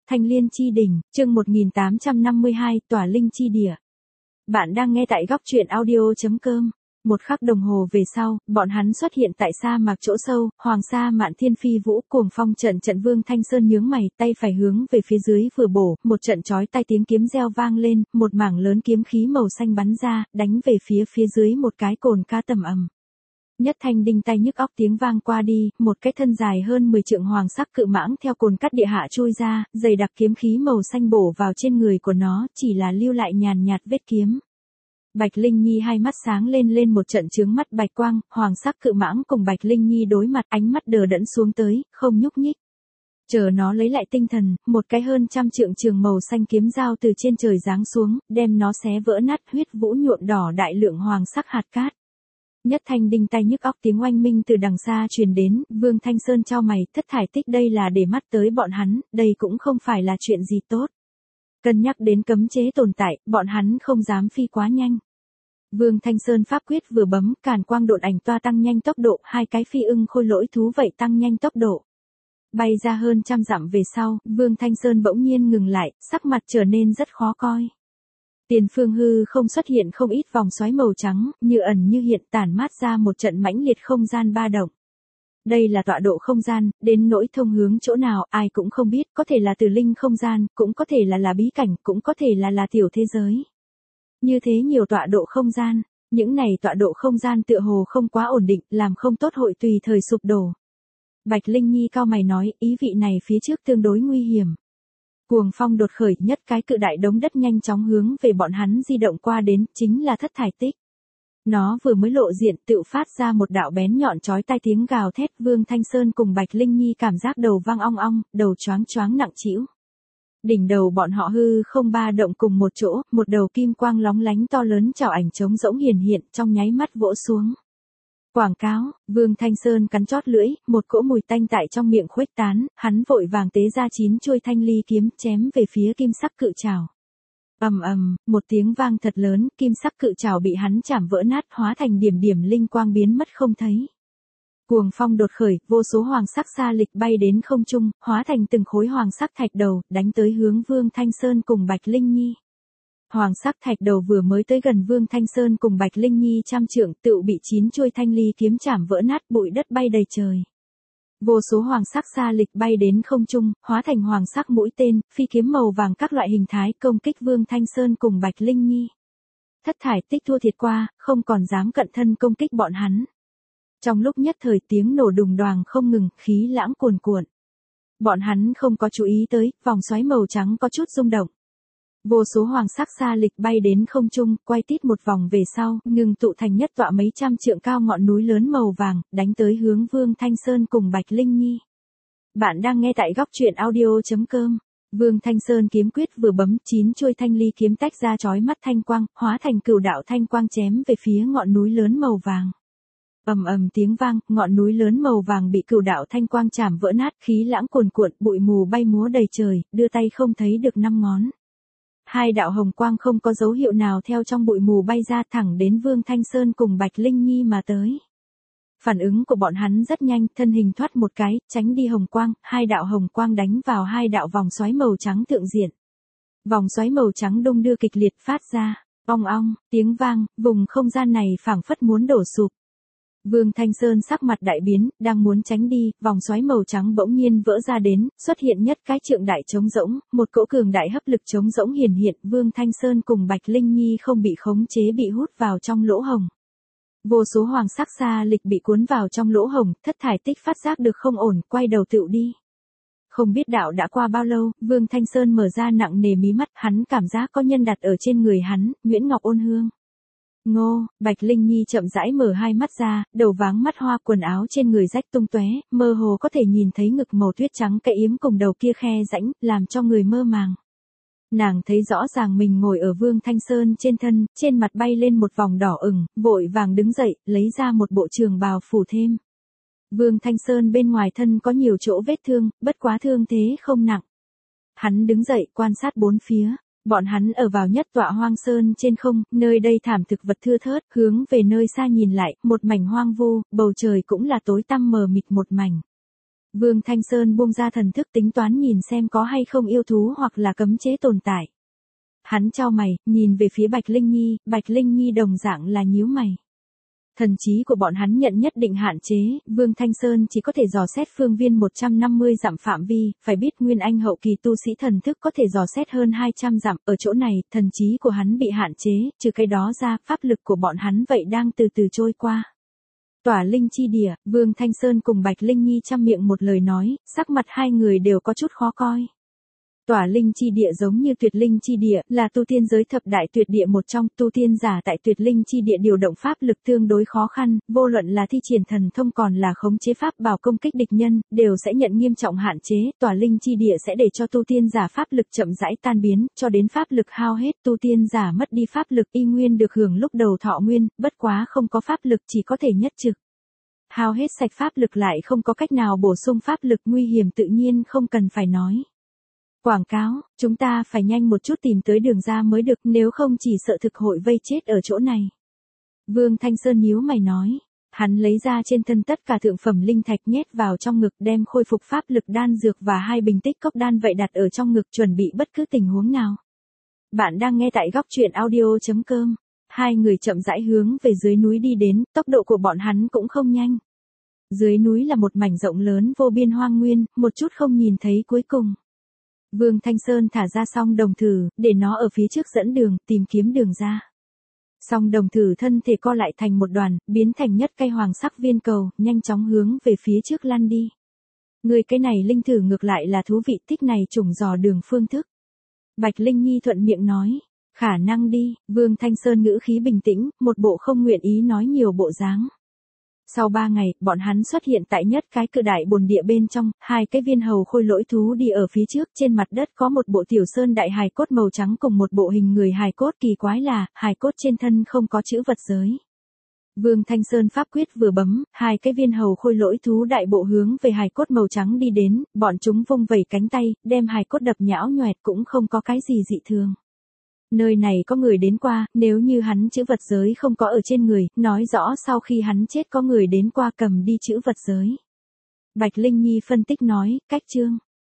Thanh Liên Chi Đỉnh, chương 1852, Tỏa Linh Chi Địa. Bạn đang nghe tại góc truyện audio.com. Một khắc đồng hồ về sau, bọn hắn xuất hiện tại sa mạc chỗ sâu, Hoàng Sa Mạn Thiên Phi Vũ, cuồng phong trận trận. Vương Thanh Sơn nhướng mày, tay phải hướng về phía dưới vừa bổ, một trận chói tai tiếng kiếm reo vang lên, một mảng lớn kiếm khí màu xanh bắn ra, đánh về phía dưới một cái cồn ca tầm ầm. Nhất thanh đinh tai nhức óc tiếng vang qua đi, một cái thân dài hơn 10 trượng hoàng sắc cự mãng theo cồn cắt địa hạ chui ra, dày đặc kiếm khí màu xanh bổ vào trên người của nó, chỉ là lưu lại nhàn nhạt vết kiếm. Bạch Linh Nhi hai mắt sáng lên một trận chướng mắt bạch quang, hoàng sắc cự mãng cùng Bạch Linh Nhi đối mặt, ánh mắt đờ đẫn xuống tới, không nhúc nhích. Chờ nó lấy lại tinh thần, một cái hơn trăm trượng trường màu xanh kiếm dao từ trên trời giáng xuống, đem nó xé vỡ nát, huyết vũ nhuộm đỏ đại lượng hoàng sắc hạt cát. Nhất thanh đinh tai nhức óc tiếng oanh minh từ đằng xa truyền đến, Vương Thanh Sơn chau mày, thất thải tích đây là để mắt tới bọn hắn, đây cũng không phải là chuyện gì tốt. Cân nhắc đến cấm chế tồn tại, bọn hắn không dám phi quá nhanh. Vương Thanh Sơn pháp quyết vừa bấm, càn quang độn ảnh toa tăng nhanh tốc độ, hai cái phi ưng khôi lỗi thú vậy tăng nhanh tốc độ. Bay ra hơn trăm dặm về sau, Vương Thanh Sơn bỗng nhiên ngừng lại, sắc mặt trở nên rất khó coi. Tiền phương hư không xuất hiện không ít vòng xoáy màu trắng, như ẩn như hiện tản mát ra một trận mãnh liệt không gian ba động. Đây là tọa độ không gian, đến nỗi thông hướng chỗ nào ai cũng không biết, có thể là từ linh không gian, cũng có thể là bí cảnh, cũng có thể là tiểu thế giới. Như thế nhiều tọa độ không gian, những này tọa độ không gian tựa hồ không quá ổn định, làm không tốt hội tùy thời sụp đổ. Bạch Linh Nhi cao mày nói, ý vị này phía trước tương đối nguy hiểm. Cuồng phong đột khởi, nhất cái cự đại đống đất nhanh chóng hướng về bọn hắn di động qua đến, chính là thất thải tích. Nó vừa mới lộ diện tự phát ra một đạo bén nhọn chói tai tiếng gào thét. Vương Thanh Sơn cùng Bạch Linh Nhi cảm giác đầu vang ong ong, đầu choáng choáng nặng trĩu. Đỉnh đầu bọn họ hư không ba động cùng một chỗ, một đầu kim quang lóng lánh to lớn chảo ảnh trống rỗng hiển hiện trong nháy mắt vỗ xuống. Quảng cáo, Vương Thanh Sơn cắn chót lưỡi, một cỗ mùi tanh tại trong miệng khuếch tán, hắn vội vàng tế ra 9 chuôi thanh ly kiếm chém về phía kim sắc cự trảo. Ầm ầm, một tiếng vang thật lớn, kim sắc cự trảo bị hắn chảm vỡ nát, hóa thành điểm điểm linh quang biến mất không thấy. Cuồng phong đột khởi, vô số hoàng sắc sa lịch bay đến không trung, hóa thành từng khối hoàng sắc thạch đầu, đánh tới hướng Vương Thanh Sơn cùng Bạch Linh Nhi. Hoàng sắc thạch đầu vừa mới tới gần Vương Thanh Sơn cùng Bạch Linh Nhi trăm trượng, tựu bị 9 chuôi thanh ly kiếm chảm vỡ nát, bụi đất bay đầy trời. Vô số hoàng sắc sa lịch bay đến không trung, hóa thành hoàng sắc mũi tên, phi kiếm màu vàng các loại hình thái công kích Vương Thanh Sơn cùng Bạch Linh Nhi. Thất thải tích thua thiệt qua, không còn dám cận thân công kích bọn hắn. Trong lúc nhất thời tiếng nổ đùng đoàng không ngừng, khí lãng cuồn cuộn. Bọn hắn không có chú ý tới, vòng xoáy màu trắng có chút rung động. Vô số hoàng sắc sa lịch bay đến không trung, quay tít một vòng về sau, ngừng tụ thành nhất tọa mấy trăm trượng cao ngọn núi lớn màu vàng, đánh tới hướng Vương Thanh Sơn cùng Bạch Linh Nhi. Bạn đang nghe tại góc truyện audio.com. Vương Thanh Sơn kiếm quyết vừa bấm, 9 chuôi thanh ly kiếm tách ra chói mắt thanh quang, hóa thành cửu đạo thanh quang chém về phía ngọn núi lớn màu vàng. Ầm ầm tiếng vang, ngọn núi lớn màu vàng bị cửu đạo thanh quang chảm vỡ nát, khí lãng cuồn cuộn, bụi mù bay múa đầy trời, đưa tay không thấy được năm ngón. Hai đạo hồng quang không có dấu hiệu nào theo trong bụi mù bay ra thẳng đến Vương Thanh Sơn cùng Bạch Linh Nhi mà tới. Phản ứng của bọn hắn rất nhanh, thân hình thoát một cái, tránh đi hồng quang, hai đạo hồng quang đánh vào hai đạo vòng xoáy màu trắng thượng diện. Vòng xoáy màu trắng đung đưa kịch liệt phát ra, ong ong, tiếng vang, vùng không gian này phảng phất muốn đổ sụp. Vương Thanh Sơn sắc mặt đại biến, đang muốn tránh đi, vòng xoáy màu trắng bỗng nhiên vỡ ra đến, xuất hiện nhất cái trượng đại trống rỗng, một cỗ cường đại hấp lực trống rỗng hiển hiện, Vương Thanh Sơn cùng Bạch Linh Nhi không bị khống chế bị hút vào trong lỗ hồng. Vô số hoàng sắc sa lịch bị cuốn vào trong lỗ hồng, thất thải tích phát giác được không ổn, quay đầu tựu đi. Không biết đạo đã qua bao lâu, Vương Thanh Sơn mở ra nặng nề mí mắt, hắn cảm giác có nhân đặt ở trên người hắn, Nguyễn Ngọc Ôn Hương. Ngô, Bạch Linh Nhi chậm rãi mở hai mắt ra, đầu váng mắt hoa, quần áo trên người rách tung tóe, mơ hồ có thể nhìn thấy ngực màu tuyết trắng cái yếm cùng đầu kia khe rãnh, làm cho người mơ màng. Nàng thấy rõ ràng mình ngồi ở Vương Thanh Sơn trên thân, trên mặt bay lên một vòng đỏ ửng, vội vàng đứng dậy, lấy ra một bộ trường bào phủ thêm. Vương Thanh Sơn bên ngoài thân có nhiều chỗ vết thương, bất quá thương thế không nặng. Hắn đứng dậy quan sát bốn phía. Bọn hắn ở vào nhất tọa hoang sơn trên không, nơi đây thảm thực vật thưa thớt, hướng về nơi xa nhìn lại, một mảnh hoang vu, bầu trời cũng là tối tăm mờ mịt một mảnh. Vương Thanh Sơn buông ra thần thức tính toán nhìn xem có hay không yêu thú hoặc là cấm chế tồn tại. Hắn chau mày, nhìn về phía Bạch Linh Nhi đồng dạng là nhíu mày. Thần trí của bọn hắn nhận nhất định hạn chế, Vương Thanh Sơn chỉ có thể dò xét phương viên 150 dặm phạm vi, phải biết Nguyên Anh hậu kỳ tu sĩ thần thức có thể dò xét hơn 200 dặm, ở chỗ này, thần trí của hắn bị hạn chế, trừ cái đó ra, pháp lực của bọn hắn vậy đang từ từ trôi qua. Tỏa linh chi địa, Vương Thanh Sơn cùng Bạch Linh Nhi chăm miệng một lời nói, sắc mặt hai người đều có chút khó coi. Tỏa linh chi địa giống như tuyệt linh chi địa, là tu tiên giới thập đại tuyệt địa một trong, tu tiên giả tại tuyệt linh chi địa điều động pháp lực tương đối khó khăn, vô luận là thi triển thần thông còn là khống chế pháp bảo công kích địch nhân, đều sẽ nhận nghiêm trọng hạn chế, tỏa linh chi địa sẽ để cho tu tiên giả pháp lực chậm rãi tan biến, cho đến pháp lực hao hết, tu tiên giả mất đi pháp lực y nguyên được hưởng lúc đầu thọ nguyên, bất quá không có pháp lực chỉ có thể nhất trực. Hao hết sạch pháp lực lại không có cách nào bổ sung pháp lực, nguy hiểm tự nhiên không cần phải nói. Quảng cáo, chúng ta phải nhanh một chút tìm tới đường ra mới được, nếu không chỉ sợ thực hội vây chết ở chỗ này. Vương Thanh Sơn nhíu mày nói, hắn lấy ra trên thân tất cả thượng phẩm linh thạch nhét vào trong ngực, đem khôi phục pháp lực đan dược và 2 bình tích cốc đan vậy đặt ở trong ngực, chuẩn bị bất cứ tình huống nào. Bạn đang nghe tại góc truyện audio.com. Hai người chậm rãi hướng về dưới núi đi đến, tốc độ của bọn hắn cũng không nhanh. Dưới núi là một mảnh rộng lớn vô biên hoang nguyên, một chút không nhìn thấy cuối cùng. Vương Thanh Sơn thả ra song đồng thử, để nó ở phía trước dẫn đường, tìm kiếm đường ra. Song đồng thử thân thể co lại thành một đoàn, biến thành nhất cây hoàng sắc viên cầu, nhanh chóng hướng về phía trước lăn đi. Người cái này linh thử ngược lại là thú vị, thích này trùng dò đường phương thức. Bạch Linh Nhi thuận miệng nói, khả năng đi, Vương Thanh Sơn ngữ khí bình tĩnh, một bộ không nguyện ý nói nhiều bộ dáng. Sau 3 ngày, bọn hắn xuất hiện tại nhất cái cự đại bồn địa bên trong, 2 cái viên hầu khôi lỗi thú đi ở phía trước, trên mặt đất có một bộ tiểu sơn đại hài cốt màu trắng cùng một bộ hình người hài cốt, kỳ quái là, hài cốt trên thân không có chữ vật giới. Vương Thanh Sơn pháp quyết vừa bấm, 2 cái viên hầu khôi lỗi thú đại bộ hướng về hài cốt màu trắng đi đến, bọn chúng vung vẩy cánh tay, đem hài cốt đập nhão nhoẹt, cũng không có cái gì dị thường. Nơi này có người đến qua, nếu như hắn chữ vật giới không có ở trên người, nói rõ sau khi hắn chết có người đến qua cầm đi chữ vật giới. Bạch Linh Nhi phân tích nói, cách chương.